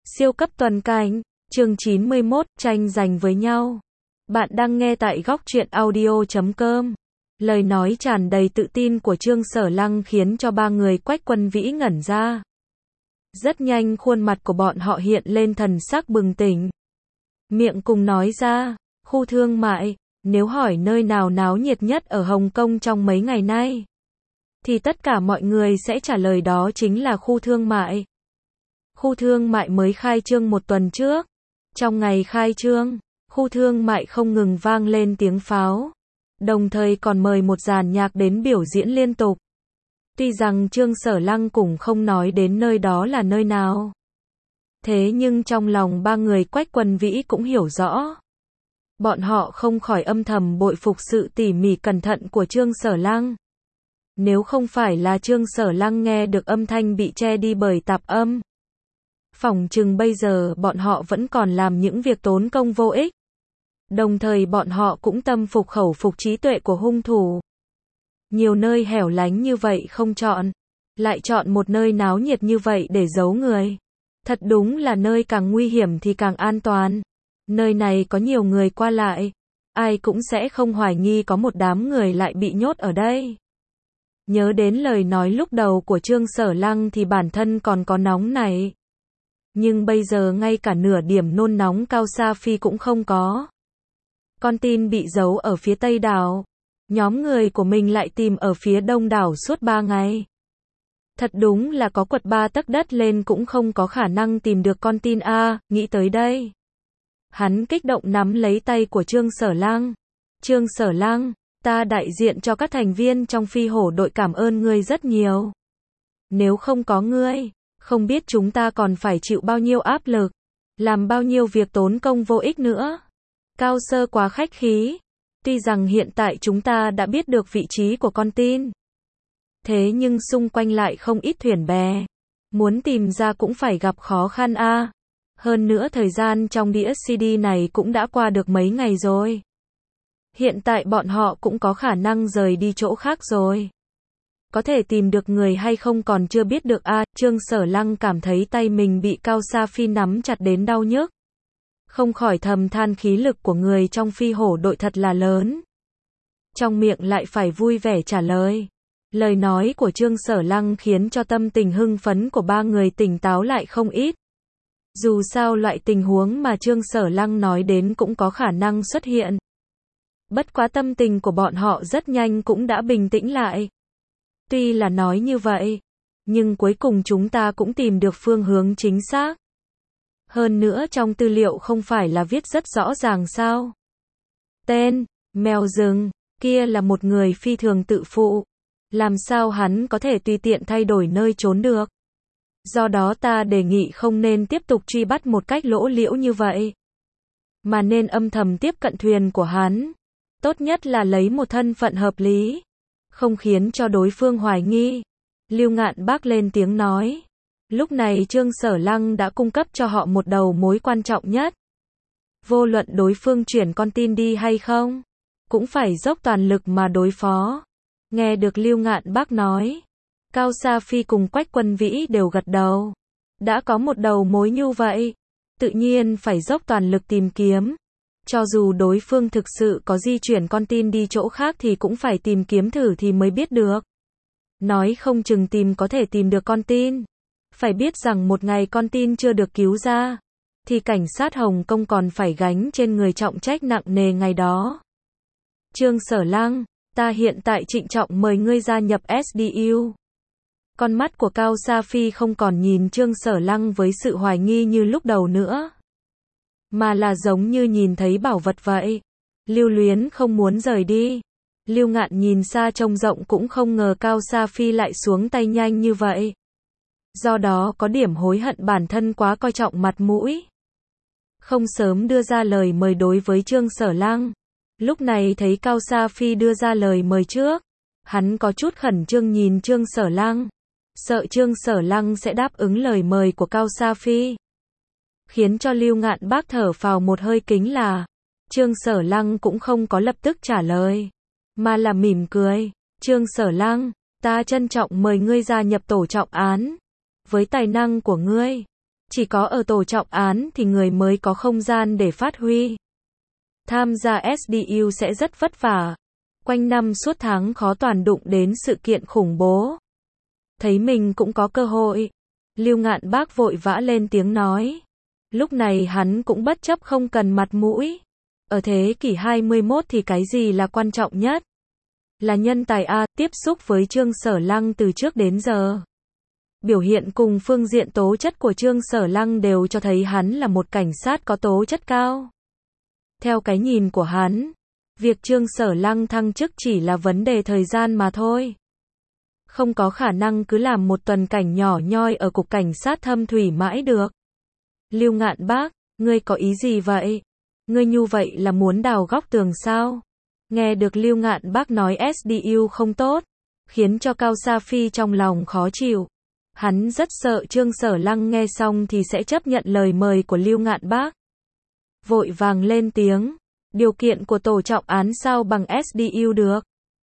Siêu cấp toàn cảnh, chương 91, tranh giành với nhau. Bạn đang nghe tại góc truyện audio.com. Lời nói tràn đầy tự tin của Trương Sở Lăng khiến cho ba người Quách Quân Vĩ ngẩn ra. Rất nhanh khuôn mặt của bọn họ hiện lên thần sắc bừng tỉnh. Miệng cùng nói ra, khu thương mại, nếu hỏi nơi nào náo nhiệt nhất ở Hồng Kông trong mấy ngày nay, thì tất cả mọi người sẽ trả lời đó chính là khu thương mại. Khu thương mại mới khai trương một tuần trước. Trong ngày khai trương, khu thương mại không ngừng vang lên tiếng pháo, đồng thời còn mời một dàn nhạc đến biểu diễn liên tục. Tuy rằng Trương Sở Lăng cũng không nói đến nơi đó là nơi nào, thế nhưng trong lòng ba người Quách Quân Vĩ cũng hiểu rõ. Bọn họ không khỏi âm thầm bội phục sự tỉ mỉ cẩn thận của Trương Sở Lăng. Nếu không phải là Trương Sở Lăng nghe được âm thanh bị che đi bởi tạp âm, phỏng chừng bây giờ bọn họ vẫn còn làm những việc tốn công vô ích. Đồng thời bọn họ cũng tâm phục khẩu phục trí tuệ của hung thủ. Nhiều nơi hẻo lánh như vậy không chọn, lại chọn một nơi náo nhiệt như vậy để giấu người. Thật đúng là nơi càng nguy hiểm thì càng an toàn. Nơi này có nhiều người qua lại, ai cũng sẽ không hoài nghi có một đám người lại bị nhốt ở đây. Nhớ đến lời nói lúc đầu của Trương Sở Lăng thì bản thân còn có nóng này. Nhưng bây giờ ngay cả nửa điểm nôn nóng Cao Sa Phi cũng không có. Con tin bị giấu ở phía Tây đảo. Nhóm người của mình lại tìm ở phía Đông đảo suốt 3 ngày. Thật đúng là có quật 3 tấc đất lên cũng không có khả năng tìm được con tin a. Nghĩ tới đây, hắn kích động nắm lấy tay của Trương Sở Lăng. Trương Sở Lăng, ta đại diện cho các thành viên trong phi hổ đội cảm ơn ngươi rất nhiều. Nếu không có ngươi, không biết chúng ta còn phải chịu bao nhiêu áp lực, làm bao nhiêu việc tốn công vô ích nữa. Cao Sơ quá khách khí. Tuy rằng hiện tại chúng ta đã biết được vị trí của con tin, thế nhưng xung quanh lại không ít thuyền bè. Muốn tìm ra cũng phải gặp khó khăn a. Hơn nữa thời gian trong đĩa CD này cũng đã qua được mấy ngày rồi. Hiện tại bọn họ cũng có khả năng rời đi chỗ khác rồi. Có thể tìm được người hay không còn chưa biết được a. Trương Sở Lăng cảm thấy tay mình bị Cao Sa Phi nắm chặt đến đau nhức. Không khỏi thầm than khí lực của người trong phi hổ đội thật là lớn. Trong miệng lại phải vui vẻ trả lời. Lời nói của Trương Sở Lăng khiến cho tâm tình hưng phấn của ba người tỉnh táo lại không ít. Dù sao loại tình huống mà Trương Sở Lăng nói đến cũng có khả năng xuất hiện. Bất quá tâm tình của bọn họ rất nhanh cũng đã bình tĩnh lại. Tuy là nói như vậy, nhưng cuối cùng chúng ta cũng tìm được phương hướng chính xác. Hơn nữa trong tư liệu không phải là viết rất rõ ràng sao? Tên, mèo rừng, kia là một người phi thường tự phụ. Làm sao hắn có thể tùy tiện thay đổi nơi trốn được? Do đó ta đề nghị không nên tiếp tục truy bắt một cách lỗ liễu như vậy, mà nên âm thầm tiếp cận thuyền của hắn. Tốt nhất là lấy một thân phận hợp lý, không khiến cho đối phương hoài nghi. Lưu Ngạn Bác lên tiếng nói. Lúc này Trương Sở Lăng đã cung cấp cho họ một đầu mối quan trọng nhất. Vô luận đối phương chuyển con tin đi hay không, cũng phải dốc toàn lực mà đối phó. Nghe được Lưu Ngạn Bác nói, Cao Sa Phi cùng Quách Quân Vĩ đều gật đầu. Đã có một đầu mối như vậy, tự nhiên phải dốc toàn lực tìm kiếm. Cho dù đối phương thực sự có di chuyển con tin đi chỗ khác thì cũng phải tìm kiếm thử thì mới biết được. Nói không chừng tìm có thể tìm được con tin. Phải biết rằng một ngày con tin chưa được cứu ra, thì cảnh sát Hồng Kông còn phải gánh trên người trọng trách nặng nề ngày đó. Trương Sở Lăng, ta hiện tại trịnh trọng mời ngươi gia nhập SDU. Con mắt của Cao Sa Phi không còn nhìn Trương Sở Lăng với sự hoài nghi như lúc đầu nữa, mà là giống như nhìn thấy bảo vật vậy. Lưu luyến không muốn rời đi. Lưu Ngạn nhìn xa trông rộng cũng không ngờ Cao Sa Phi lại xuống tay nhanh như vậy. Do đó có điểm hối hận bản thân quá coi trọng mặt mũi, không sớm đưa ra lời mời đối với Trương Sở Lăng. Lúc này thấy Cao Sa Phi đưa ra lời mời trước, hắn có chút khẩn trương nhìn Trương Sở Lăng, sợ Trương Sở Lăng sẽ đáp ứng lời mời của Cao Sa Phi. Khiến cho Lưu Ngạn Bác thở phào một hơi kính là, Trương Sở Lăng cũng không có lập tức trả lời, mà là mỉm cười. Trương Sở Lăng, ta trân trọng mời ngươi gia nhập tổ trọng án. Với tài năng của ngươi, Chỉ có ở tổ trọng án thì người mới có không gian để phát huy. Tham gia SDU sẽ rất vất vả. Quanh năm suốt tháng khó toàn đụng đến sự kiện khủng bố. Thấy mình cũng có cơ hội. Lưu Ngạn Bác vội vã lên tiếng nói. Lúc này hắn cũng bất chấp không cần mặt mũi. Ở thế kỷ 21 thì cái gì là quan trọng nhất? Là nhân tài A, tiếp xúc với Trương Sở Lăng từ trước đến giờ. Biểu hiện cùng phương diện tố chất của Trương Sở Lăng đều cho thấy hắn là một cảnh sát có tố chất cao. Theo cái nhìn của hắn, việc Trương Sở Lăng thăng chức chỉ là vấn đề thời gian mà thôi. Không có khả năng cứ làm một tuần cảnh nhỏ nhoi ở cục cảnh sát Thâm Thủy mãi được. Lưu Ngạn Bác, ngươi có ý gì vậy? Ngươi như vậy là muốn đào góc tường sao? Nghe được Lưu Ngạn Bác nói SDU không tốt, khiến cho Cao Sa Phi trong lòng khó chịu. Hắn rất sợ Trương Sở Lăng nghe xong thì sẽ chấp nhận lời mời của Lưu Ngạn Bác. Vội vàng lên tiếng, điều kiện của tổ trọng án sao bằng SDU được.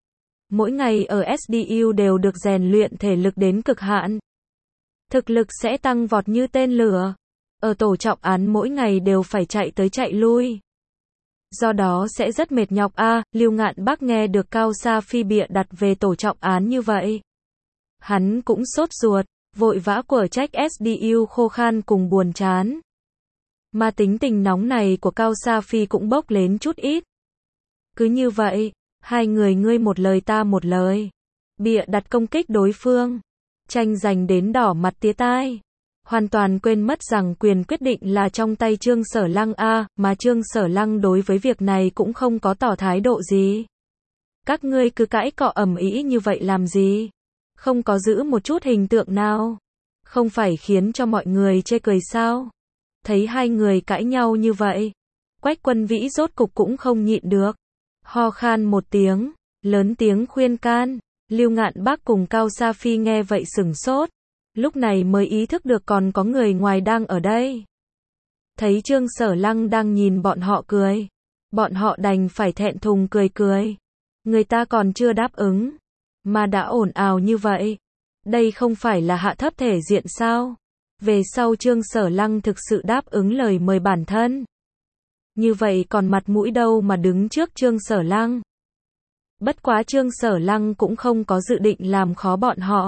Mỗi ngày ở SDU đều được rèn luyện thể lực đến cực hạn. Thực lực sẽ tăng vọt như tên lửa. Ở tổ trọng án mỗi ngày đều phải chạy tới chạy lui. Do đó sẽ rất mệt nhọc a. Lưu Ngạn Bác nghe được Cao Sa Phi bịa đặt về tổ trọng án như vậy. Hắn cũng sốt ruột, vội vã quở trách SDU khô khan cùng buồn chán. Mà tính tình nóng này của Cao Sa Phi cũng bốc lên chút ít. Cứ như vậy, hai người ngươi một lời ta một lời. Bịa đặt công kích đối phương. Tranh giành đến đỏ mặt tía tai. Hoàn toàn quên mất rằng quyền quyết định là trong tay Trương Sở Lăng a, mà Trương Sở Lăng đối với việc này cũng không có tỏ thái độ gì. Các ngươi cứ cãi cọ ầm ĩ như vậy làm gì? Không có giữ một chút hình tượng nào? Không phải khiến cho mọi người chê cười sao? Thấy hai người cãi nhau như vậy, Quách Quân Vĩ rốt cục cũng không nhịn được. Ho khan một tiếng, lớn tiếng khuyên can. Lưu Ngạn Bác cùng Cao Sa Phi nghe vậy sửng sốt. Lúc này mới ý thức được còn có người ngoài đang ở đây. Thấy Trương Sở Lăng đang nhìn bọn họ cười. Bọn họ đành phải thẹn thùng cười cười. Người ta còn chưa đáp ứng, mà đã ồn ào như vậy. Đây không phải là hạ thấp thể diện sao? Về sau Trương Sở Lăng thực sự đáp ứng lời mời bản thân. Như vậy còn mặt mũi đâu mà đứng trước Trương Sở Lăng. Bất quá Trương Sở Lăng cũng không có dự định làm khó bọn họ.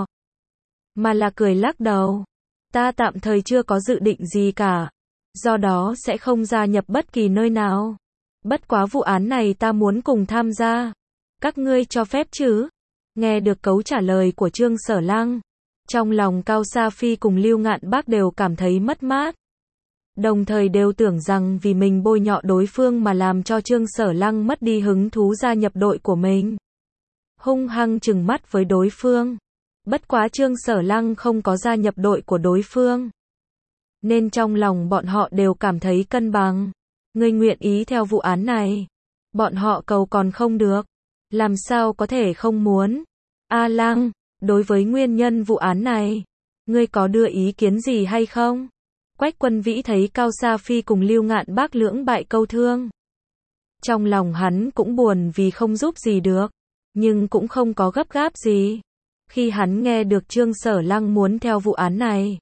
Mà là cười lắc đầu. Ta tạm thời chưa có dự định gì cả. Do đó sẽ không gia nhập bất kỳ nơi nào. Bất quá vụ án này ta muốn cùng tham gia. Các ngươi cho phép chứ? Nghe được câu trả lời của Trương Sở Lăng. Trong lòng Cao Sa Phi cùng Lưu Ngạn Bác đều cảm thấy mất mát. Đồng thời đều tưởng rằng vì mình bôi nhọ đối phương mà làm cho Trương Sở Lăng mất đi hứng thú gia nhập đội của mình. Hung hăng trừng mắt với đối phương. Bất quá Trương Sở Lăng không có gia nhập đội của đối phương. Nên trong lòng bọn họ đều cảm thấy cân bằng. Ngươi nguyện ý theo vụ án này. Bọn họ cầu còn không được. Làm sao có thể không muốn. A Lăng, đối với nguyên nhân vụ án này, ngươi có đưa ý kiến gì hay không? Quách Quân Vĩ thấy Cao Sa Phi cùng Lưu Ngạn Bác lưỡng bại câu thương. Trong lòng hắn cũng buồn vì không giúp gì được. Nhưng cũng không có gấp gáp gì. Khi hắn nghe được Trương Sở Lăng muốn theo vụ án này,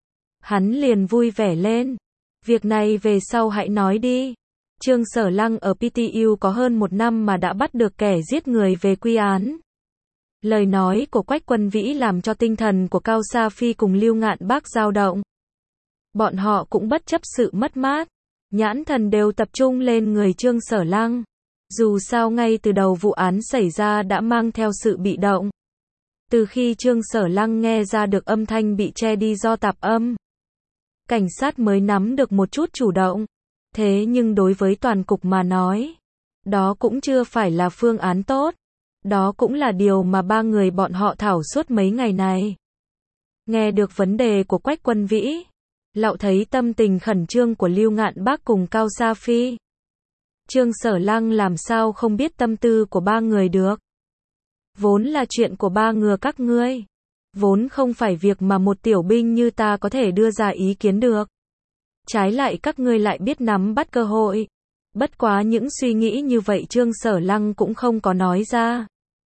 hắn liền vui vẻ lên. Việc này về sau hãy nói đi. Trương Sở Lăng ở PTU có hơn 1 năm mà đã bắt được kẻ giết người về quy án. Lời nói của Quách Quân Vĩ làm cho tinh thần của Cao Sa Phi cùng Lưu Ngạn Bác dao động. Bọn họ cũng bất chấp sự mất mát. Nhãn thần đều tập trung lên người Trương Sở Lăng. Dù sao ngay từ đầu vụ án xảy ra đã mang theo sự bị động. Từ khi Trương Sở Lăng nghe ra được âm thanh bị che đi do tạp âm, cảnh sát mới nắm được một chút chủ động. Thế nhưng đối với toàn cục mà nói, đó cũng chưa phải là phương án tốt. Đó cũng là điều mà ba người bọn họ thảo suốt mấy ngày này. Nghe được vấn đề của Quách Quân Vĩ, Lạo thấy tâm tình khẩn trương của Lưu Ngạn Bác cùng Cao Sa Phi. Trương Sở Lăng làm sao không biết tâm tư của ba người được. Vốn là chuyện của ba người các ngươi. Vốn không phải việc mà một tiểu binh như ta có thể đưa ra ý kiến được. Trái lại các ngươi lại biết nắm bắt cơ hội. Bất quá những suy nghĩ như vậy Trương Sở Lăng cũng không có nói ra.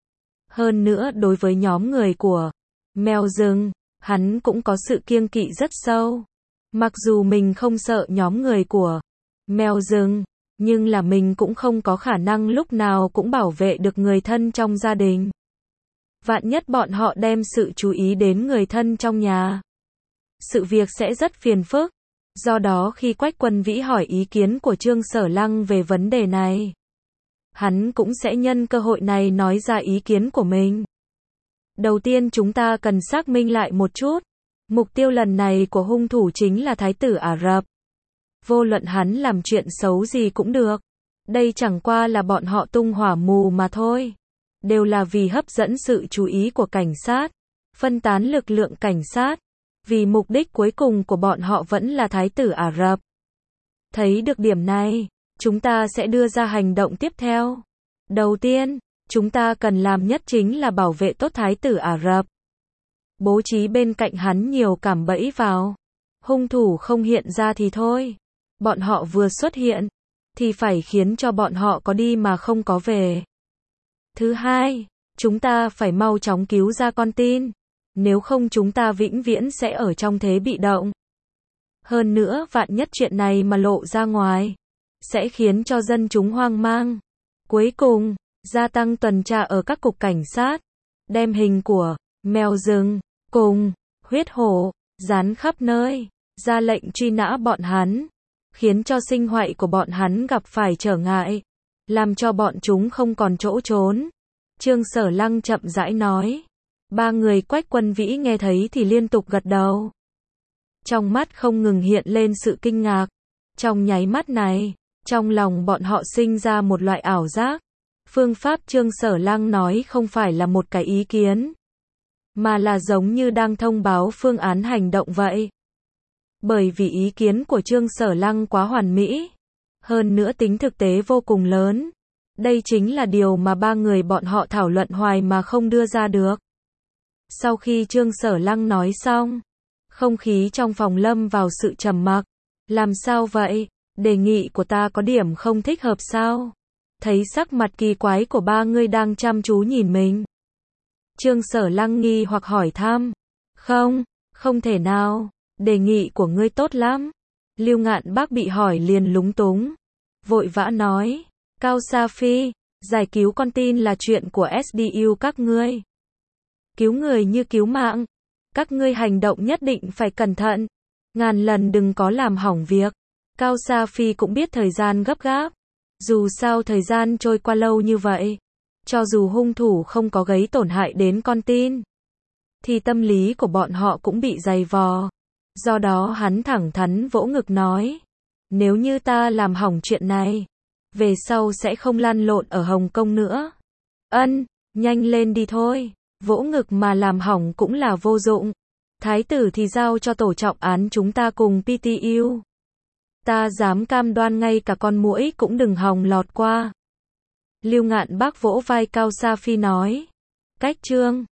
Hơn nữa đối với nhóm người của Mèo Rừng, hắn cũng có sự kiêng kỵ rất sâu. Mặc dù mình không sợ nhóm người của mèo rừng, nhưng là mình cũng không có khả năng lúc nào cũng bảo vệ được người thân trong gia đình. Vạn nhất bọn họ đem sự chú ý đến người thân trong nhà, sự việc sẽ rất phiền phức. Do đó khi Quách Quân Vĩ hỏi ý kiến của Trương Sở Lăng về vấn đề này, hắn cũng sẽ nhân cơ hội này nói ra ý kiến của mình. Đầu tiên chúng ta cần xác minh lại một chút. Mục tiêu lần này của hung thủ chính là Thái tử Ả Rập. Vô luận hắn làm chuyện xấu gì cũng được. Đây chẳng qua là bọn họ tung hỏa mù mà thôi. Đều là vì hấp dẫn sự chú ý của cảnh sát, phân tán lực lượng cảnh sát. Vì mục đích cuối cùng của bọn họ vẫn là Thái tử Ả Rập. Thấy được điểm này, chúng ta sẽ đưa ra hành động tiếp theo. Đầu tiên, chúng ta cần làm nhất chính là bảo vệ tốt Thái tử Ả Rập. Bố trí bên cạnh hắn nhiều cạm bẫy vào. Hung thủ không hiện ra thì thôi. Bọn họ vừa xuất hiện, thì phải khiến cho bọn họ có đi mà không có về. Thứ hai, chúng ta phải mau chóng cứu ra con tin. Nếu không chúng ta vĩnh viễn sẽ ở trong thế bị động. Hơn nữa vạn nhất chuyện này mà lộ ra ngoài, sẽ khiến cho dân chúng hoang mang. Cuối cùng, gia tăng tuần tra ở các cục cảnh sát, đem hình của mèo rừng cùng huyết hổ dán khắp nơi, ra lệnh truy nã bọn hắn, khiến cho sinh hoạt của bọn hắn gặp phải trở ngại, làm cho bọn chúng không còn chỗ trốn. Trương Sở Lăng chậm rãi nói. Ba người Quách Quân Vĩ nghe thấy thì liên tục gật đầu. Trong mắt không ngừng hiện lên sự kinh ngạc. Trong nháy mắt này, trong lòng bọn họ sinh ra một loại ảo giác. Phương pháp Trương Sở Lăng nói không phải là một cái ý kiến, mà là giống như đang thông báo phương án hành động vậy. Bởi vì ý kiến của Trương Sở Lăng quá hoàn mỹ, hơn nữa tính thực tế vô cùng lớn. Đây chính là điều mà ba người bọn họ thảo luận hoài mà không đưa ra được. Sau khi Trương Sở Lăng nói xong, không khí trong phòng lâm vào sự trầm mặc. Làm sao vậy? Đề nghị của ta có điểm không thích hợp sao? Thấy sắc mặt kỳ quái của ba người đang chăm chú nhìn mình, Trương Sở Lăng nghi hoặc hỏi thăm. Không thể nào, đề nghị của ngươi tốt lắm. Lưu Ngạn Bác bị hỏi liền lúng túng, vội vã nói, Cao Sa Phi, giải cứu con tin là chuyện của SDU các ngươi. Cứu người như cứu mạng, các ngươi hành động nhất định phải cẩn thận, ngàn lần đừng có làm hỏng việc. Cao Sa Phi cũng biết thời gian gấp gáp, dù sao thời gian trôi qua lâu như vậy, cho dù hung thủ không có gây tổn hại đến con tin, thì tâm lý của bọn họ cũng bị dày vò. Do đó hắn thẳng thắn vỗ ngực nói, nếu như ta làm hỏng chuyện này, về sau sẽ không lăn lộn ở Hồng Kông nữa. Nhanh lên đi thôi. Vỗ ngực mà làm hỏng cũng là vô dụng. Thái tử thì giao cho tổ trọng án chúng ta cùng PTU. Ta dám cam đoan ngay cả con muỗi cũng đừng hòng lọt qua. Lưu Ngạn Bác vỗ vai Cao Sa Phi nói. Cách Trương